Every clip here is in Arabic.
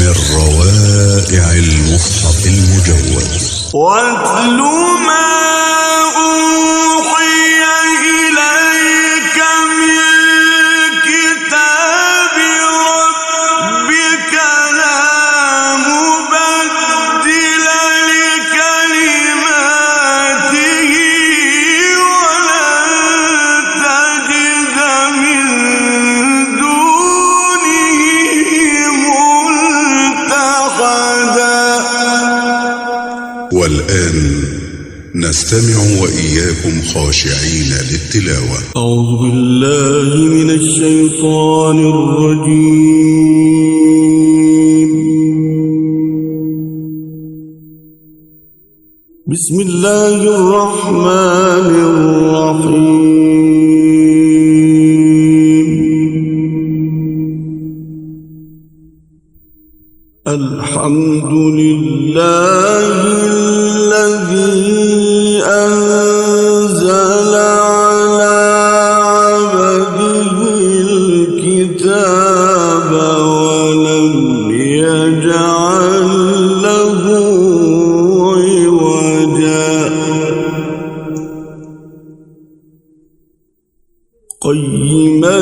من روائع المصحف المجود. واتل ما أوحي إليك من كتاب ربك لا مبدل لكلماته ولن تجد من دونه ملتحدا. والآن نستمع وإياكم خاشعين للتلاوة. أعوذ بالله من الشيطان الرجيم. بسم الله الرحمن الرحيم. الحمد لله الذي أنزل على عبده الكتاب ولم يجعل له عوجا قيما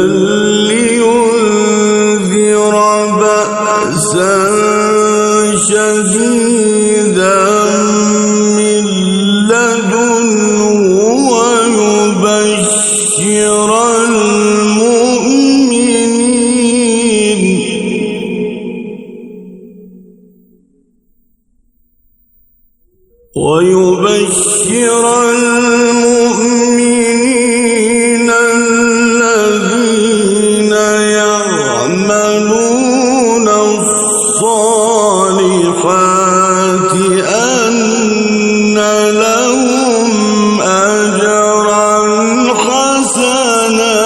لينذر بأسا شديدا من لدنه ويبشر المؤمنين الذين يعملون الصالحات أن لهم أجرا حسنا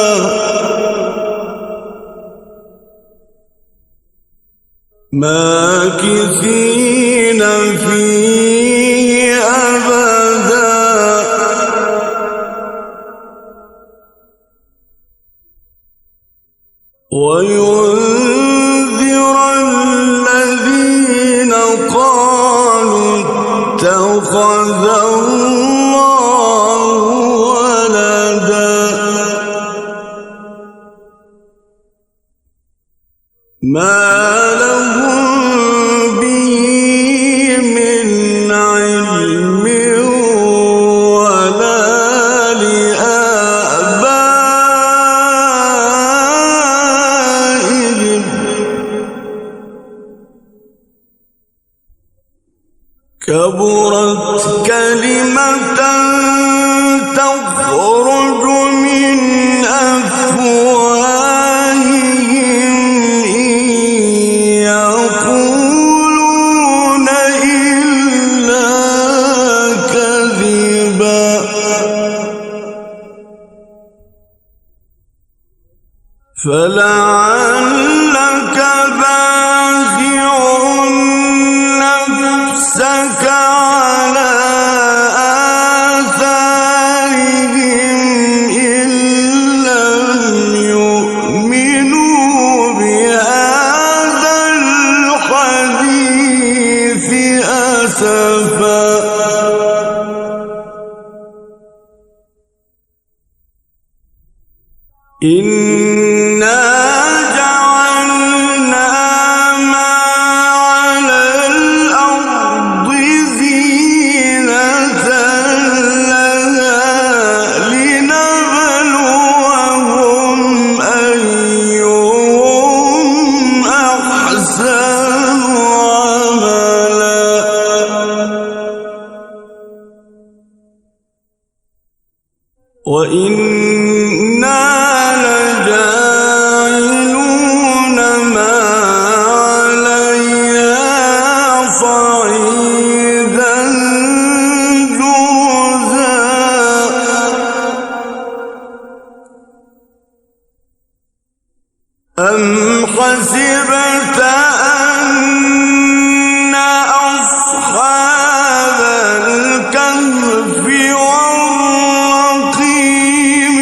ماكثين فيه أبدا وينذر الذين قالوا اتخذ الله ولدا ما لهم به من علم ولا لآبائهم كبرت كلمة تخرج من أفواههم إن يقولون إلا كذبا فلعلك باخع نفسك على آثارهم إن لم يؤمنوا بهذا الحديث أسفا إنا جعلنا ما على الأرض زينة لها لنبلوهم أيهم أحسن عملا وإنا لجاعلون ما عليها صعيدا جرزا أم حسبت أن أصحاب الكهف والرقيم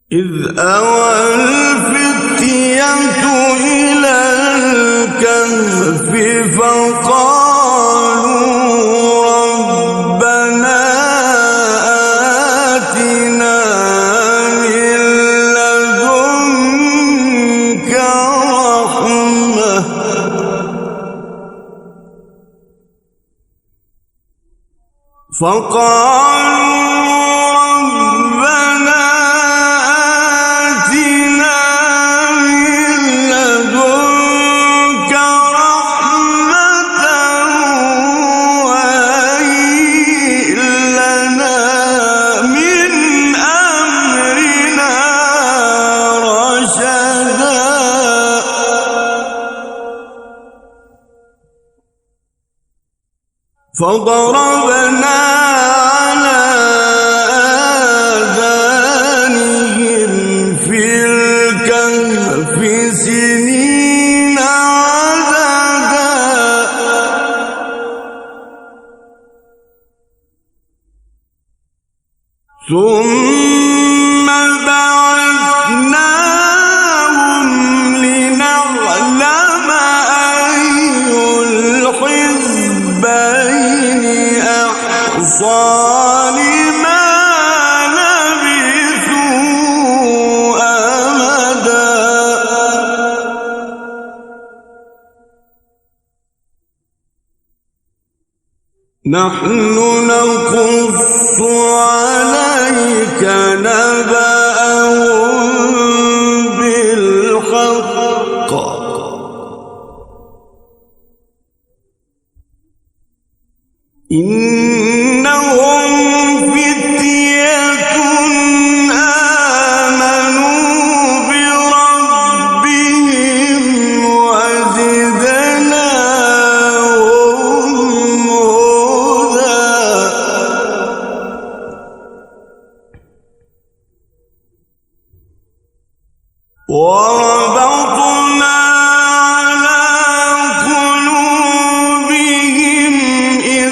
إذ أوى الفتية إلى الكهف فقالوا ربنا آتنا من لدنك رحمة فضربنا على آذانهم في الكهف سنين عددا ثم بعثناهم لنعلم أي الحزبين لما لبثوا أمدا نحن نقص عليك نبأهم بالحق إنهم فتية آمنوا بربهم وزدناهم هدى وربطنا على قلوبهم إذ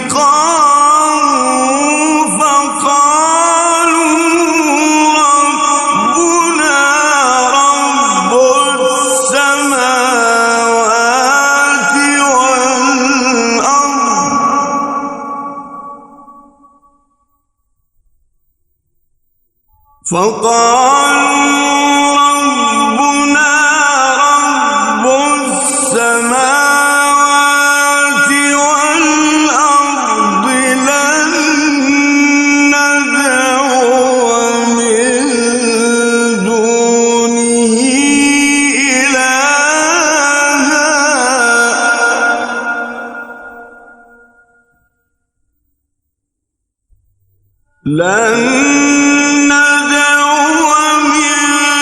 قاموا فقالوا ربنا رب السماوات والأرض لن ندعو من دونه إلها لن ندعو من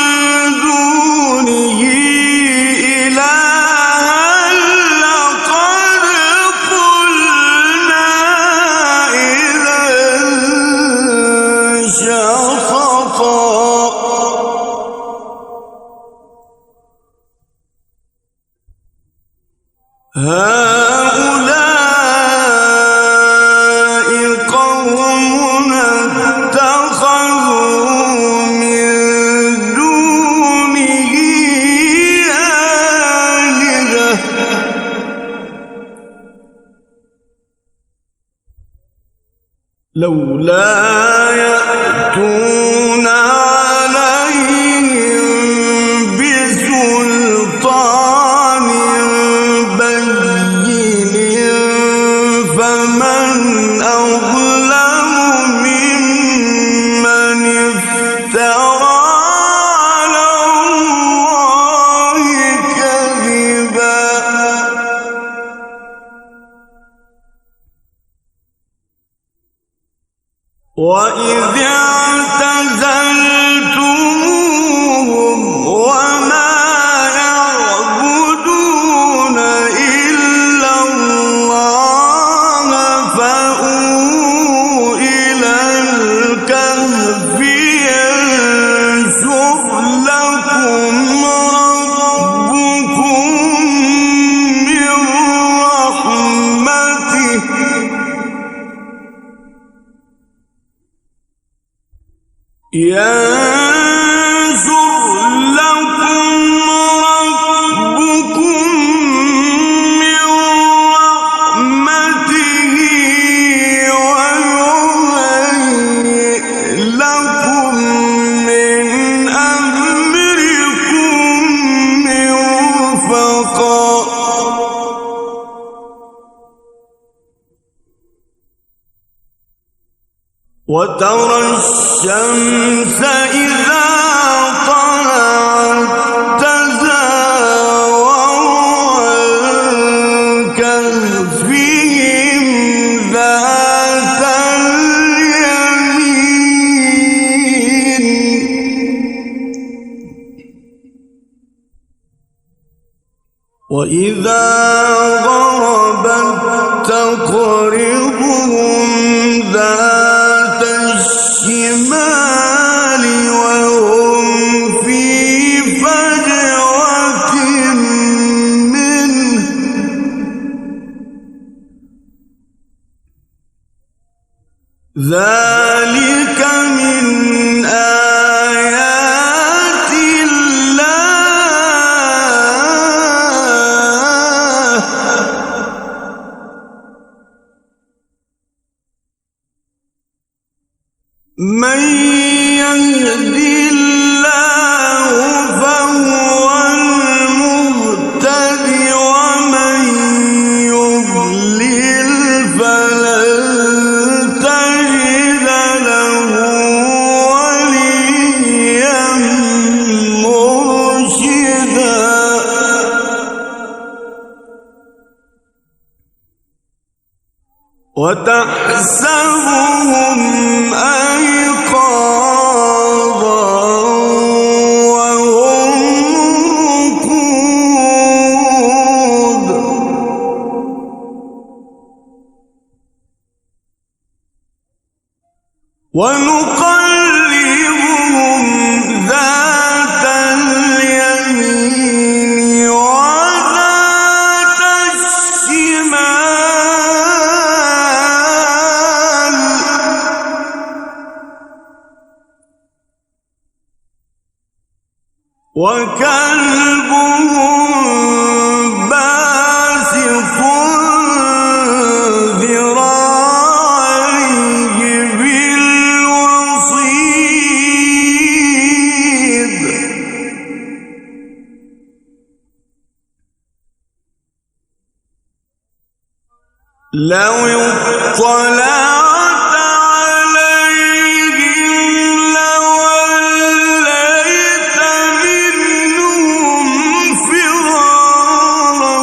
دونه إلها لقد قلنا إذا شططا هؤلاء قومنا اتخذوا من دونه آلهة لولا يأتون عليهم بسلطان بين فمن أظلم ممن افترى على الله كذبا وإذ اعتزلتموهم وما يعبدون إلا الله فأووا إلى الكهف ينشر لكم ربكم من رحمته يا وترى الشمس إذا طلعت تزاور عن كهفهم ذات اليمين وإذا غربت تقرضهم ذات الشمال وهم في فجوة منه ذلك من آيات الله من يهد الله فهو المهتد ومن يضلل فلن تجد له وليا مرشدا وتحسبهم أيقاظا وهم رقود ونقلبهم ذات اليمين وذات الشمال وكلبهم باسط ذراعيه بالوصيد لو اطلعت عليهم لوليت منهم فرارا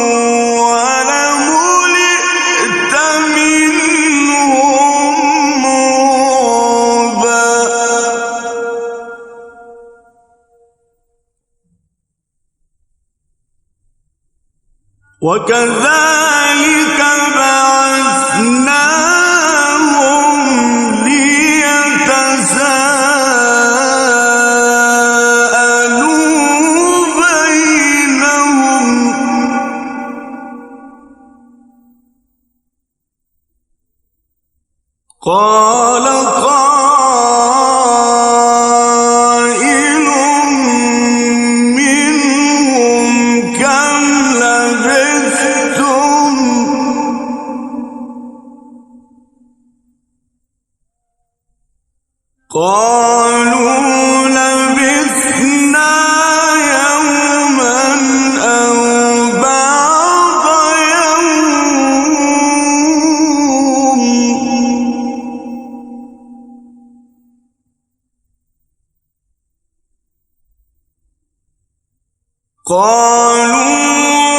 ولملئت منهم رعبا وكذلك بعثناهم ليتساءلوا بينهم قال قائل منهم كم لبثتم قالوا لبثنا يوما أو بعض يوم قالوا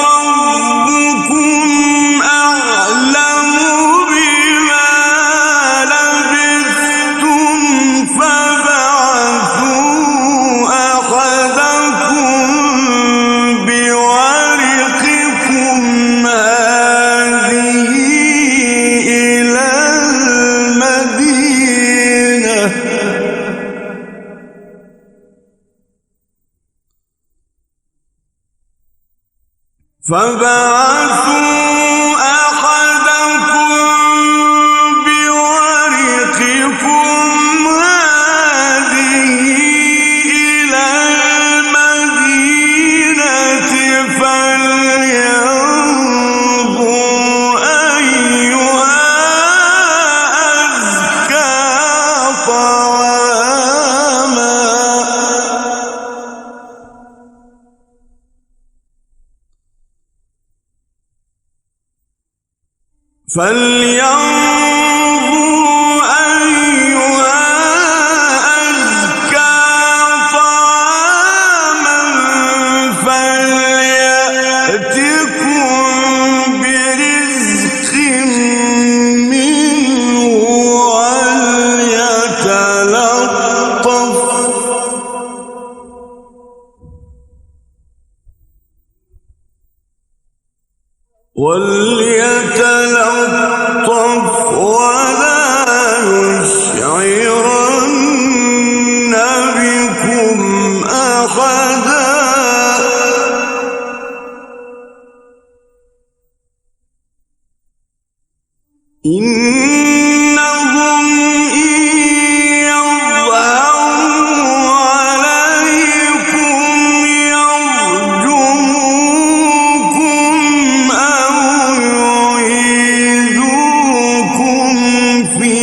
ربكم أعلم بما لبثتم فابعثوا أحدكم بورقكم هذه إلى المدينة فبعثوا أحدكم بورقكم هذه إلى المدينة فلينظر أيها أزكى طعاما فلينظر أيها وَلْيَتَلَطَّفْ وَلَا يُشْعِرَنَّ بِكُمْ أَحَدًا. إِنَّهُمْ إِن يَظْهَرُوا عَلَيْكُمْ يَرْجُمُوكُمْ أَوْ يُعِيدُوكُمْ فِي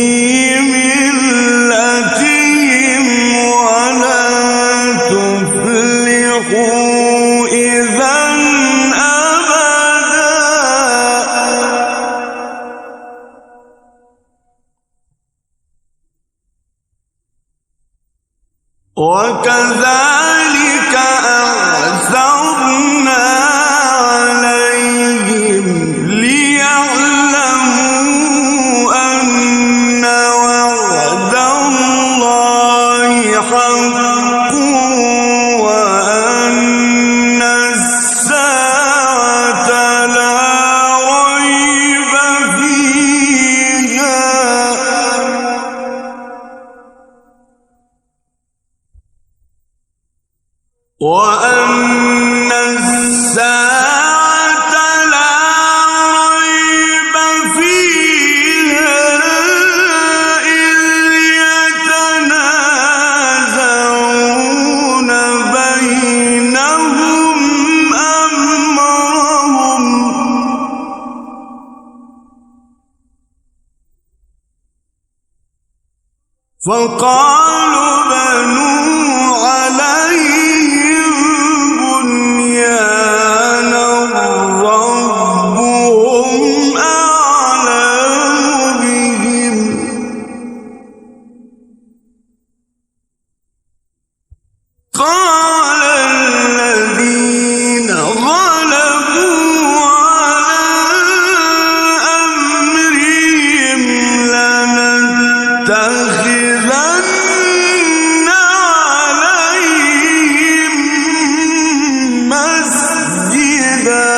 مِلَّتِهِمْ وَلَن تُفْلِحُوا إِذًا أَبَدًا. وَكَذَلِكَ أَعْثَرْنَا عَلَيْهِمْ لِيَعْلَمُوا أَنَّ وَعْدَ اللَّهِ حَقٌّ وَأَنَّ السَّاعَةَ لَا رَيْبَ فِيهَا. وَأَنَّ السَّاعَةَ لَا رَيْبَ فِيهَا إِذْ يَتَنَازَعُونَ بَيْنَهُمْ أَمْرَهُمْ. فَقَالُوا بَنُوا عَلَيْهِم بُنْيَانًا رَّبُّهُمْ أَعْلَمُ بِهِمْ. قَالَ الَّذِينَ غَلَبُوا عَلَىٰ أَمْرِهِمْ لَنَتَّخِذَنَّ عَلَيْهِم مَّسْجِدًا.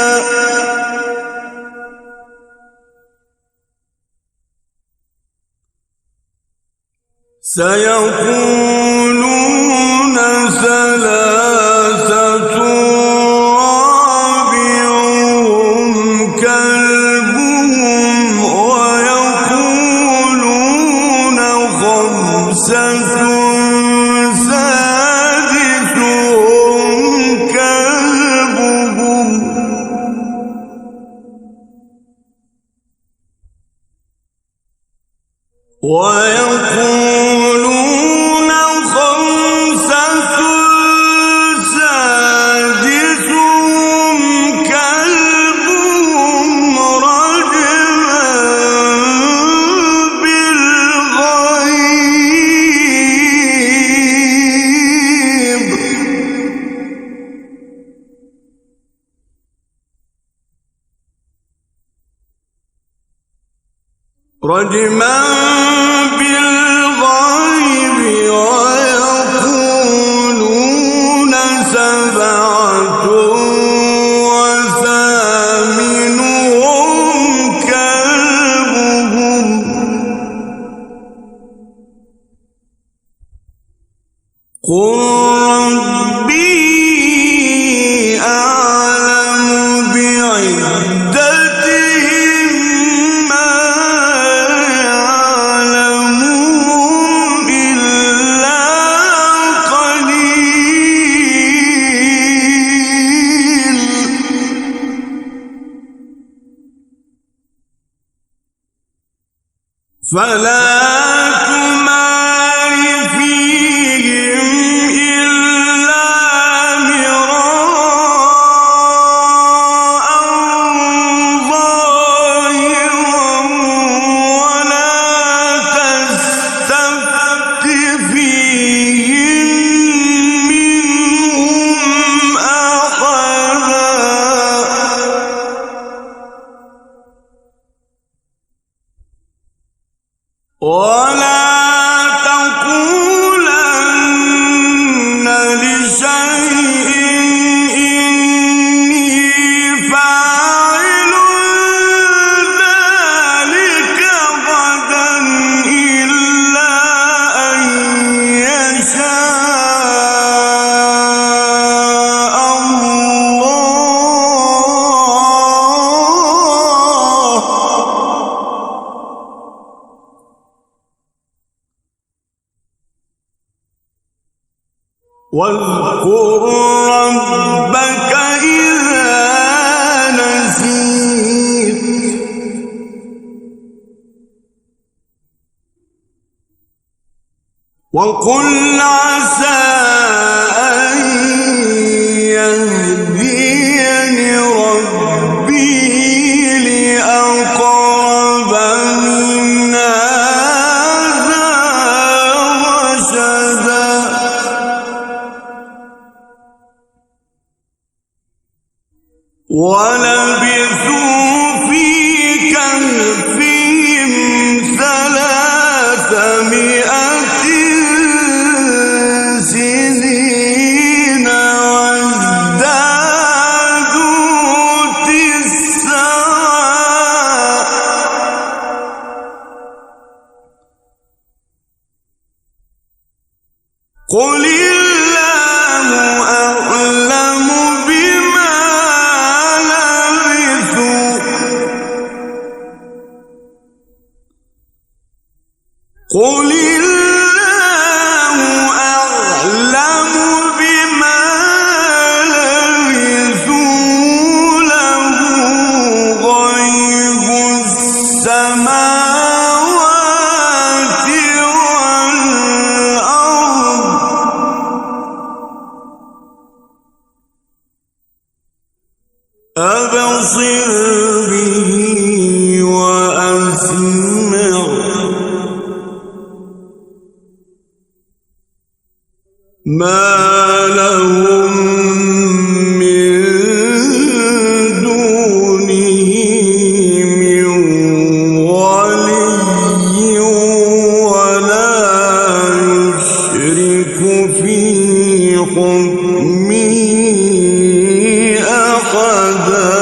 سَيَقُولُونَ ثَلَاثَةٌ رَّابِعُهُمْ كَلْبُهُمْ وَيَقُولُونَ خَمْسَةٌ سَادِسُهُمْ كَلْبُهُمْ. وَيَقُولُونَ خَمْسَةٌ سَادِسُهُمْ كَلْبُهُمْ رَجْمًا بِالْغَيْبِ. وَيَقُولُونَ سَبْعَةٌ وَثَامِنُهُمْ كَلْبُهُمْ. قُل رَّبِّي أَعْلَمُ بِعِدَّتِهِم مَّا يَعْلَمُهُمْ إِلَّا قَلِيلٌ. فَلَا تُمَارِ فِيهِمْ إِلَّا مِرَاءً ظَاهِرًا وَلَا تَسْتَفْتِ فِيهِم مِّنْهُمْ أَحَدًا. وَلَا تَقُولَنَّ لِشَيْءٍ إِنِّي فَاعِلٌ واذكر ربك إذا نسيت وقل عسى أن يهديني ربي لأقرب من هذا رشدا ولبثوا في كهفهم 300 سنين وازدادوا 9 قل الله أعلم بما لبثوا قل الله أعلم بما لبثوا له غيب السماوات والأرض أبصر به وأسمع ما لهم من دونه من ولي ولا يشرك في حكمه أحدا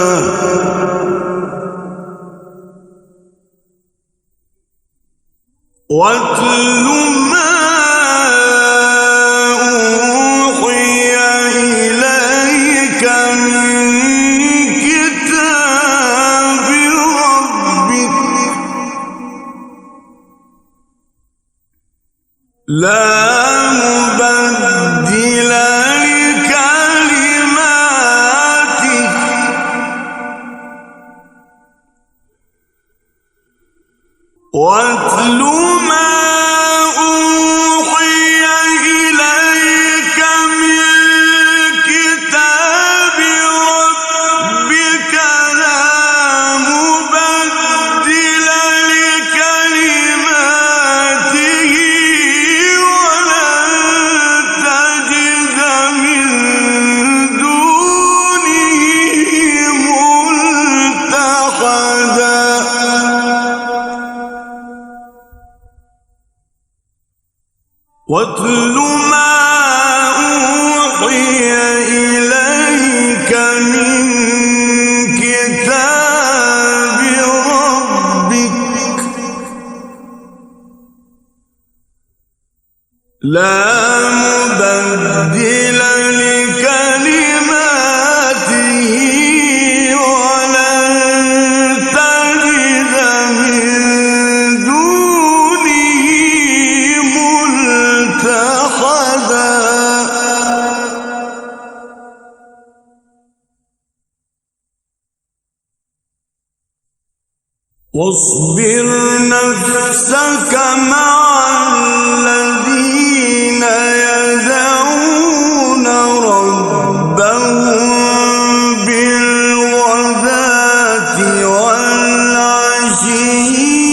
واتل ما أوحي إليك من كتاب ربك لا مبدل لكلماته واتل ما أوحي إليك من كتاب ربك لا مبدل لكلماته ولن تجد من دونه ملتحدا واتل ما أوحي إليك من كتاب ربك لا مبدل لكلماته ولن تجد من دونه ملتحدا واصبر نفسك مع الذين يدعون ربهم بالغداة والعشي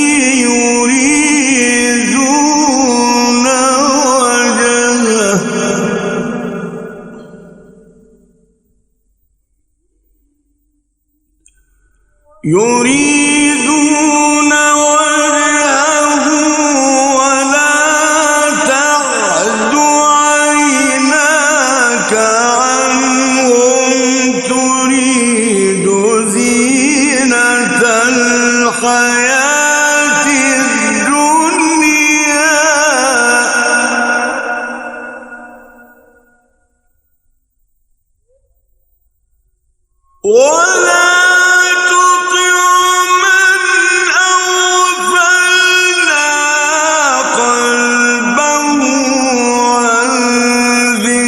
يريدون وجهه يريدون وجهه ولا تعد عيناك عنهم تريد زينة الحياة الدنيا ولا تطع من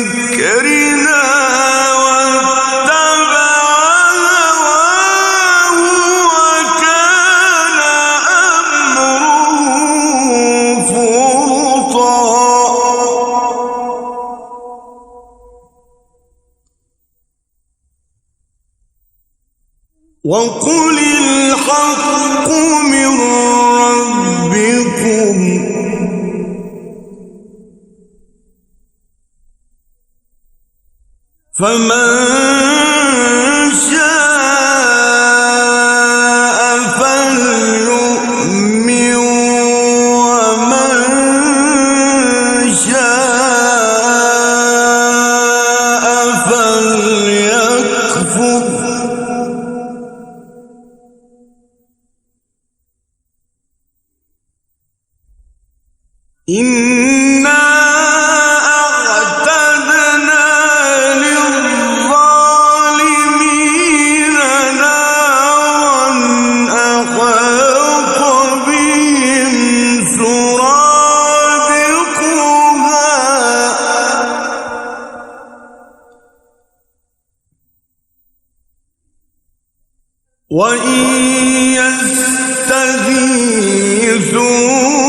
وقل الحق من ربكم فمن شاء فليؤمن ومن شاء فليكفر إنا أعتدنا للظالمين نارا أحاط بهم سرادقها وإن يستغيثوا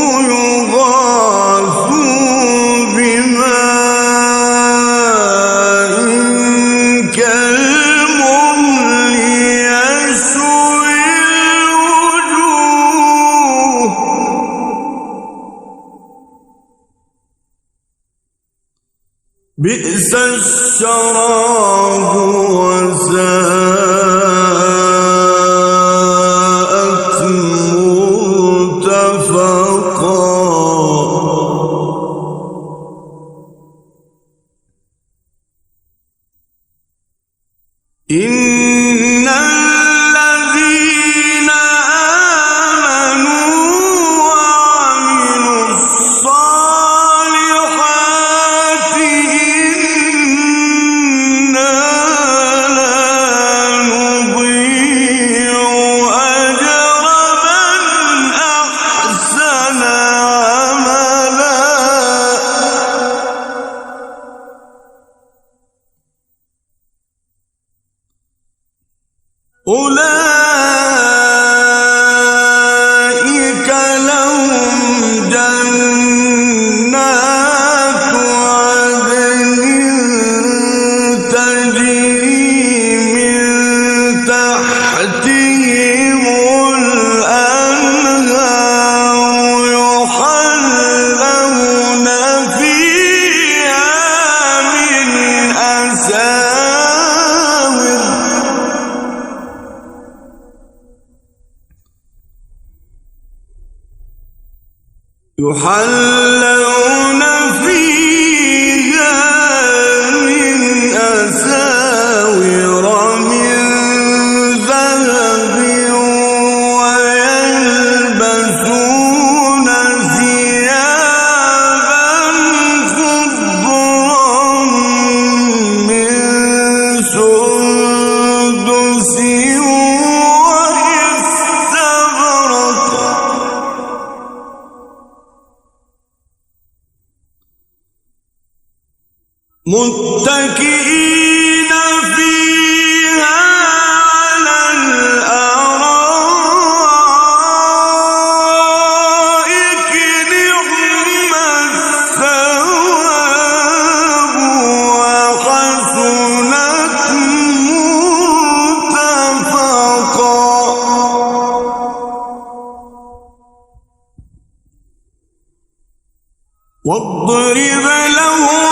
بئس الشراب وساءت مرتفقا إن الذين آمنوا وعملوا الصالحات إنا لا نضيع أجر من أحسن عملا أولئك لهم جنات عدن تجري من تحتهم الأنهار يحلون فيها من أساور من ذهب ويلبسون ثيابا خضرا من سندس واستبرق متكئين فيها على الأرائك نعم الثواب وحسنت مرتفقا واضرب لهم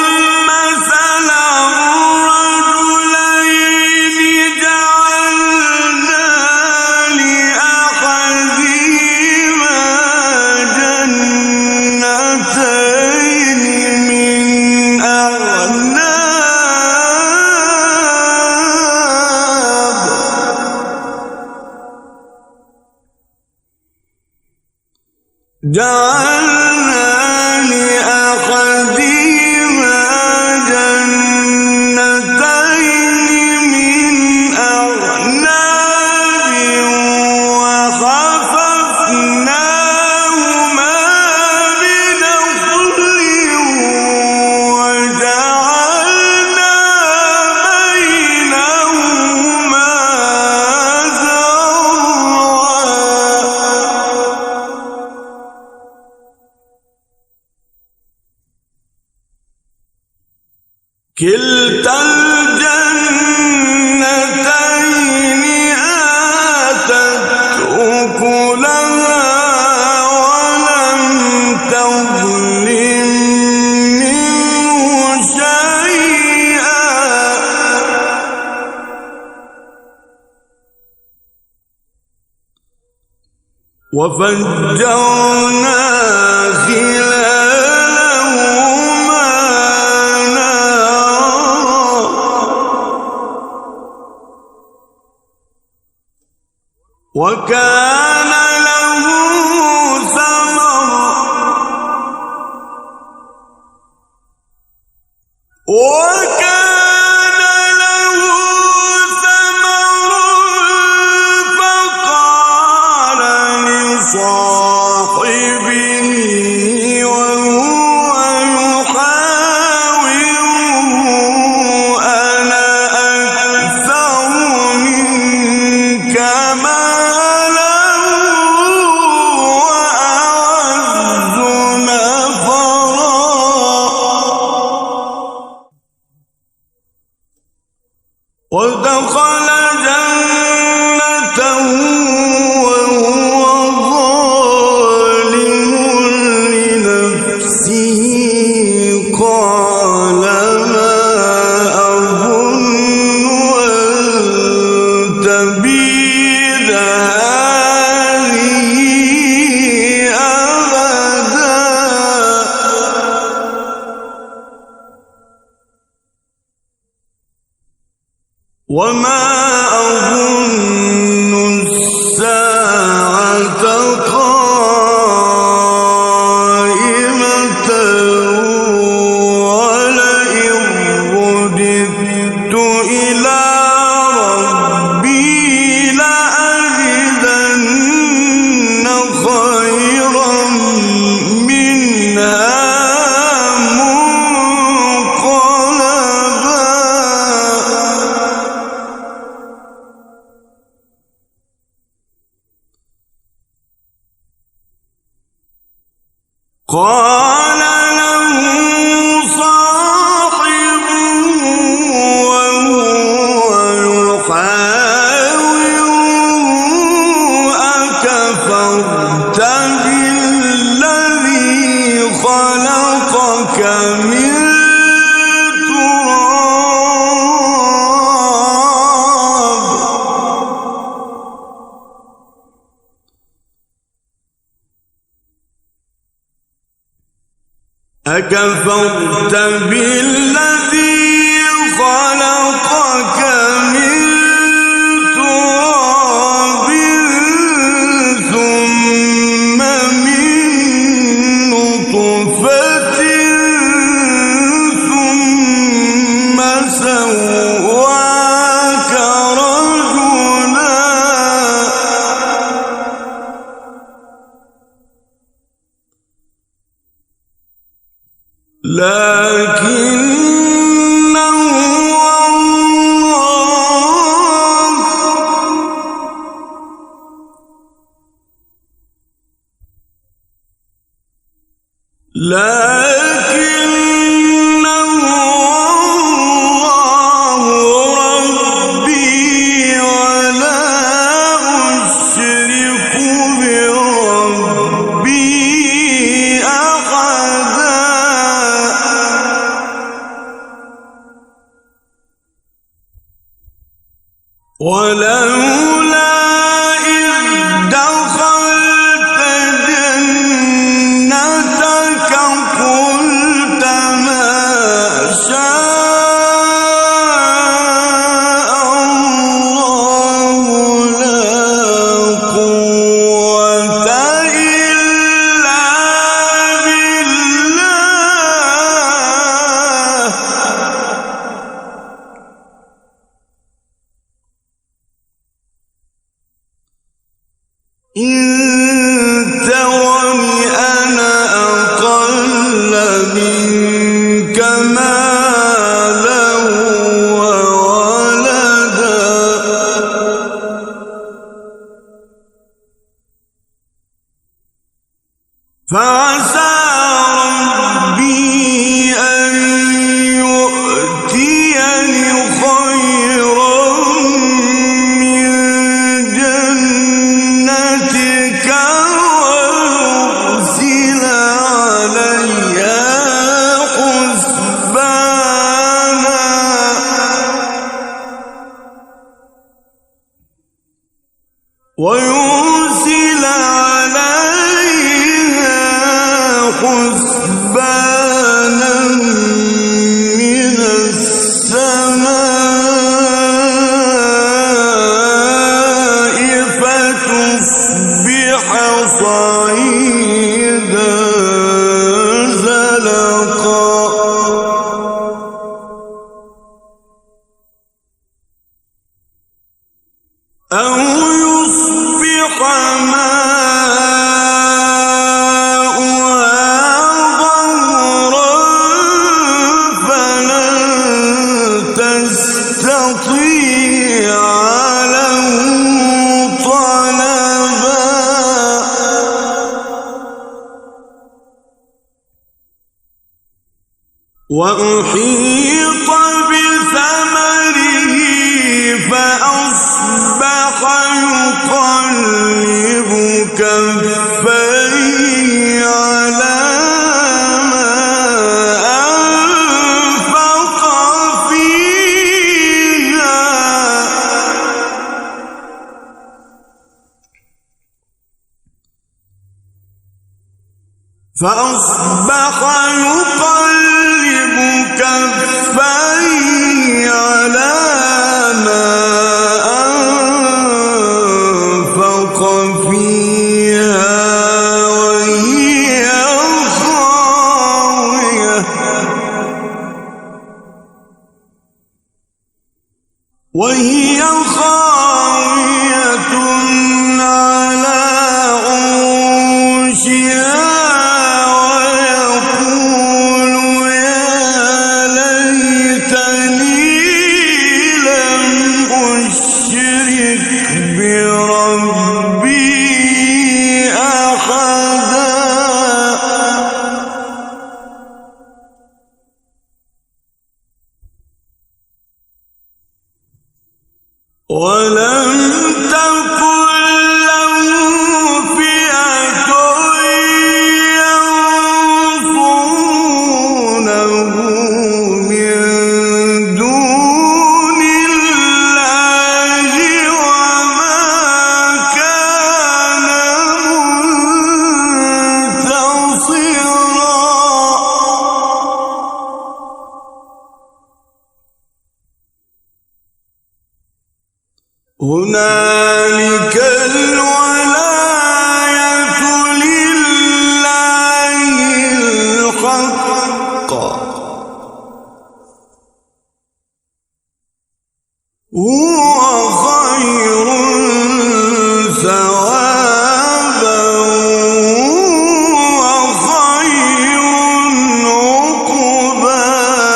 جعلنا لأحدهما جنتين من أعناب وحففناهما بنخل وجعلنا بينهما كلتا الجنتين وفجرنا خلالهما نهرا وكان له ثمر فقال لصاحبه وهو يحاوره أنا أكثر منك مالا وأعز نفرا ودخل جنته وهو ظالم لنفسه قال ما أظن أن تبيد هذه أبدا وما أظن الساعة قائمة ولئن رددت إلى ربي لأجدن خيرا منها قال له صاحبه وهو يحاوره أكفرت بالذي خلقك من تراب أكفرت بالذي خلقك من تراب ثم من نطفة ثم سواك رجلا لكن هو الله ربي ولا أشرك بربي أحدا ولولا إذ دخلت جنتك قلت ما شاء الله لا قوة إلا بالله إن ترني أنا أقل منك مالا وولدا فعسى ربي أن يؤتيني خيرا من جنتك ويرسل عليها حسبانا ويرسل عليها أو يصبح ماؤها غورا فلن تستطيع له طلبا وأحيط بثمره فأصبح يقلب كفيه على ما أنفق فيها كفيه على ما أنفق فيها وهي خاوية على عروشها ويقول يا ليتني لم أشرك بربي أحدا ولم تكن له فئة ينصرونه من دون الله وما كان منتصرا هنالك الولاية لله الحق هو خير ثوابا وخير عقبا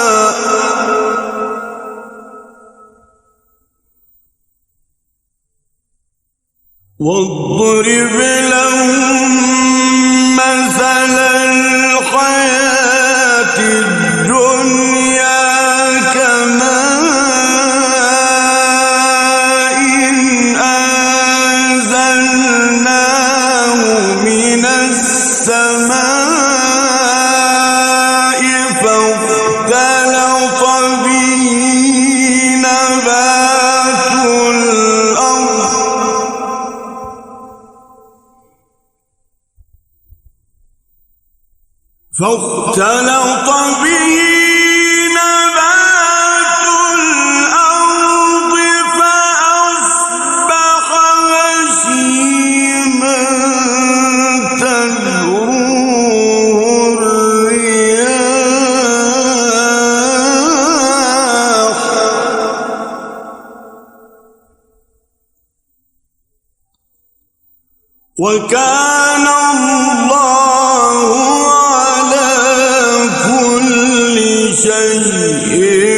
واضرب لهم مثل الحياة الدنيا كماء أنزلناه من السماء فاختلط به نبات الأرض فاختلط به نبات الأرض فأصبح هشيما تذروه الرياح وكان الله على كل شيء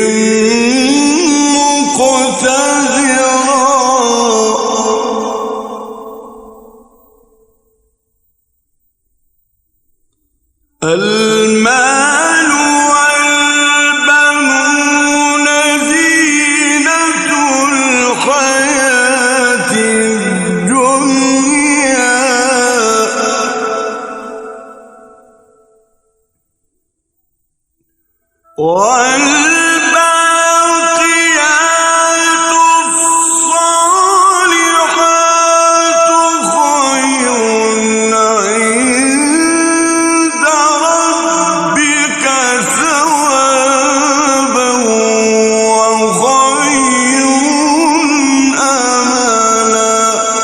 مقتدرا المال والبنون زينة الحياة الدنيا والباقيات الصالحات خير عند ربك ثوابا وخير أملا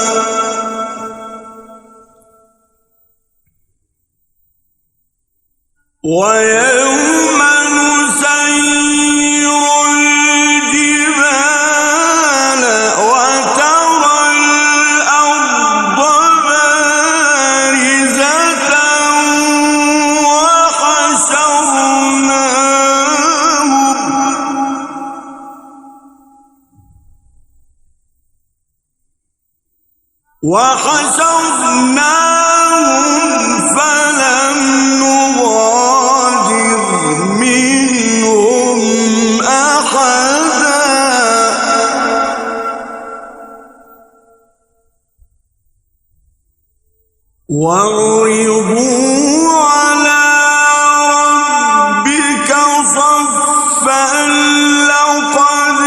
ويوم نسير الجبال وترى وحشرناهم فلم نغادر منهم أحدا وعرضوا على ربك صفا لقد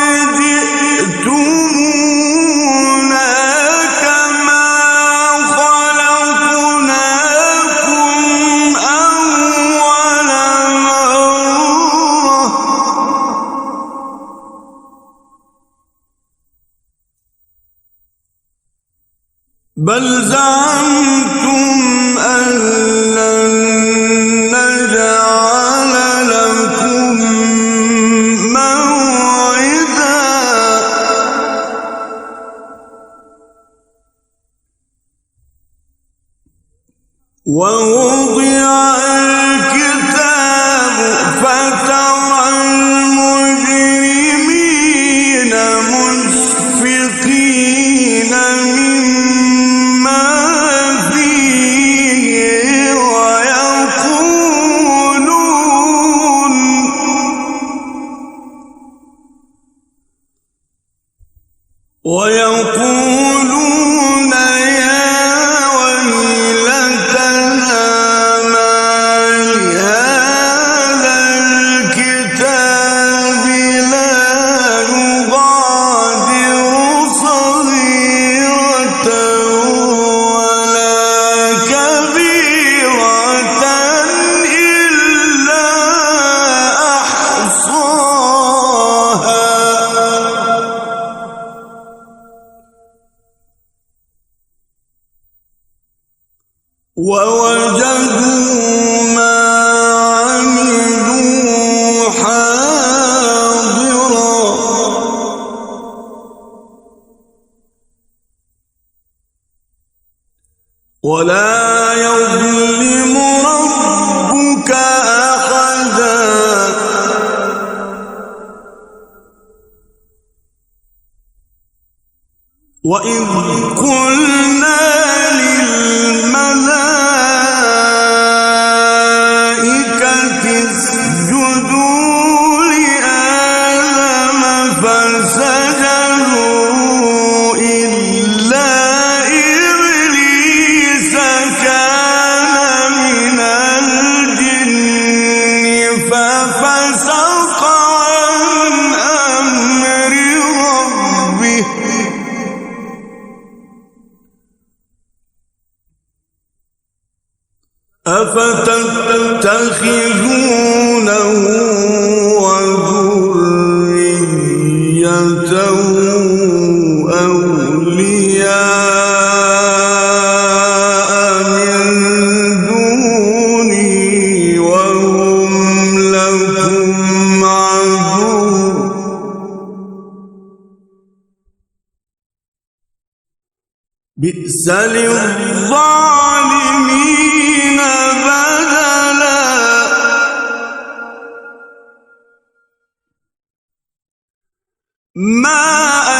جئتمونا كما خلقناكم أول مرة بل زعمتم أن لن نجعل لكم موعدا ووضع الكتاب فترى المجرمين مشفقين مما فيه ويقولون يا ويلتنا ما لهذا الكتاب لا يغادر صغيرة ولا كبيرة إلا أحصاها ووجدوا ما عملوا حاضرا ولا يظلم ربك أحدا وإذ قلنا للملائكة اسجدوا لآدم فسجدوا إلا إبليس كان من الجن ففسق عن أمر ربه أفتتخذونه وذريته أولياء من دوني وهم لكم عدو بئس للظالمين بدلا ما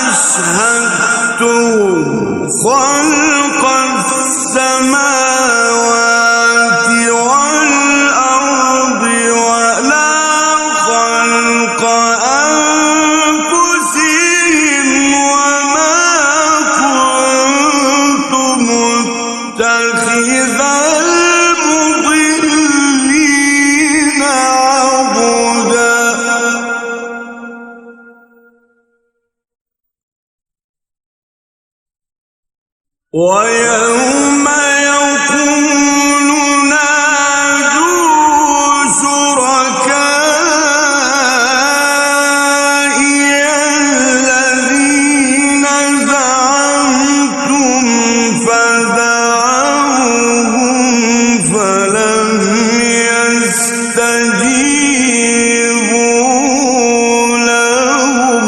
أشهدتهم خلق السماوات والأرض ولا خلق أنفسهم وما كنت متخذ المضلين عضدا ويوم يقول نادوا شركائي الذين زعمتم فدعوهم فلم يستجيبوا لهم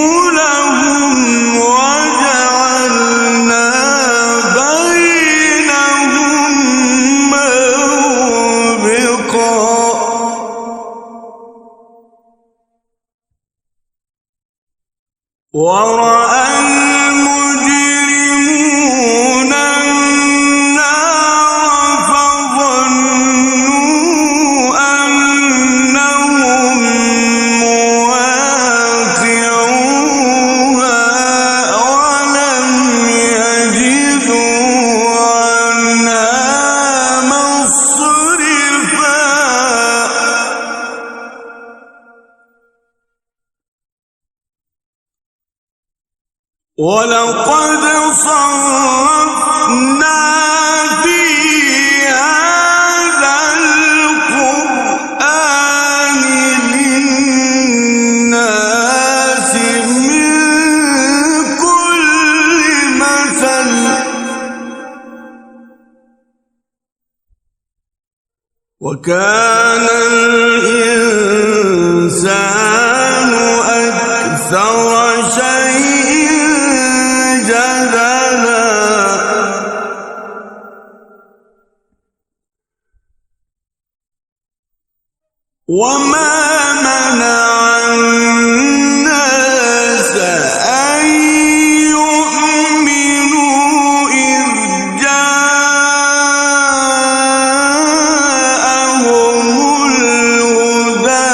وجعلنا بينهم ورأى المجرمون النار فظنوا أنهم مواقعوها ولم يجدوا عنها مصرفا ولقد صرفنا في هذا القرآن للناس من كل مثل وكان الإنسان أكثر شيء جدلا وما منع الناس أن يؤمنوا إذ جاءهم الهدى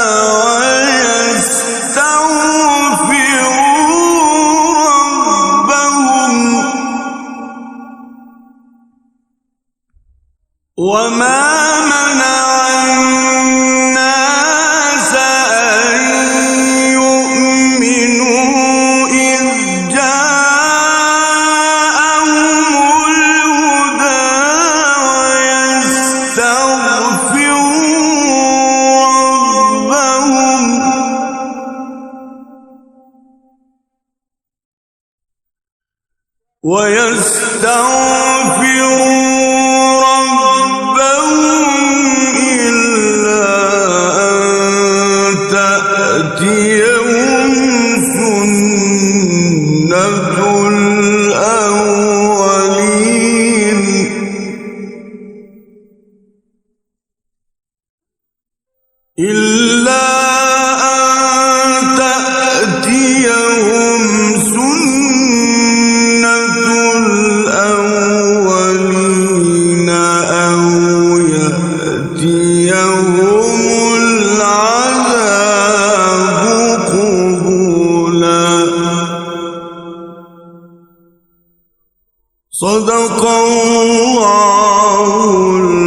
وما منع الناس أن يؤمنوا إذ جاءهم الهدى ويستغفروا إلا أن تأتيهم سنة الأولين إلا أن تأتيهم سنة الأولين أو يأتيهم العذاب قبلا صدق الله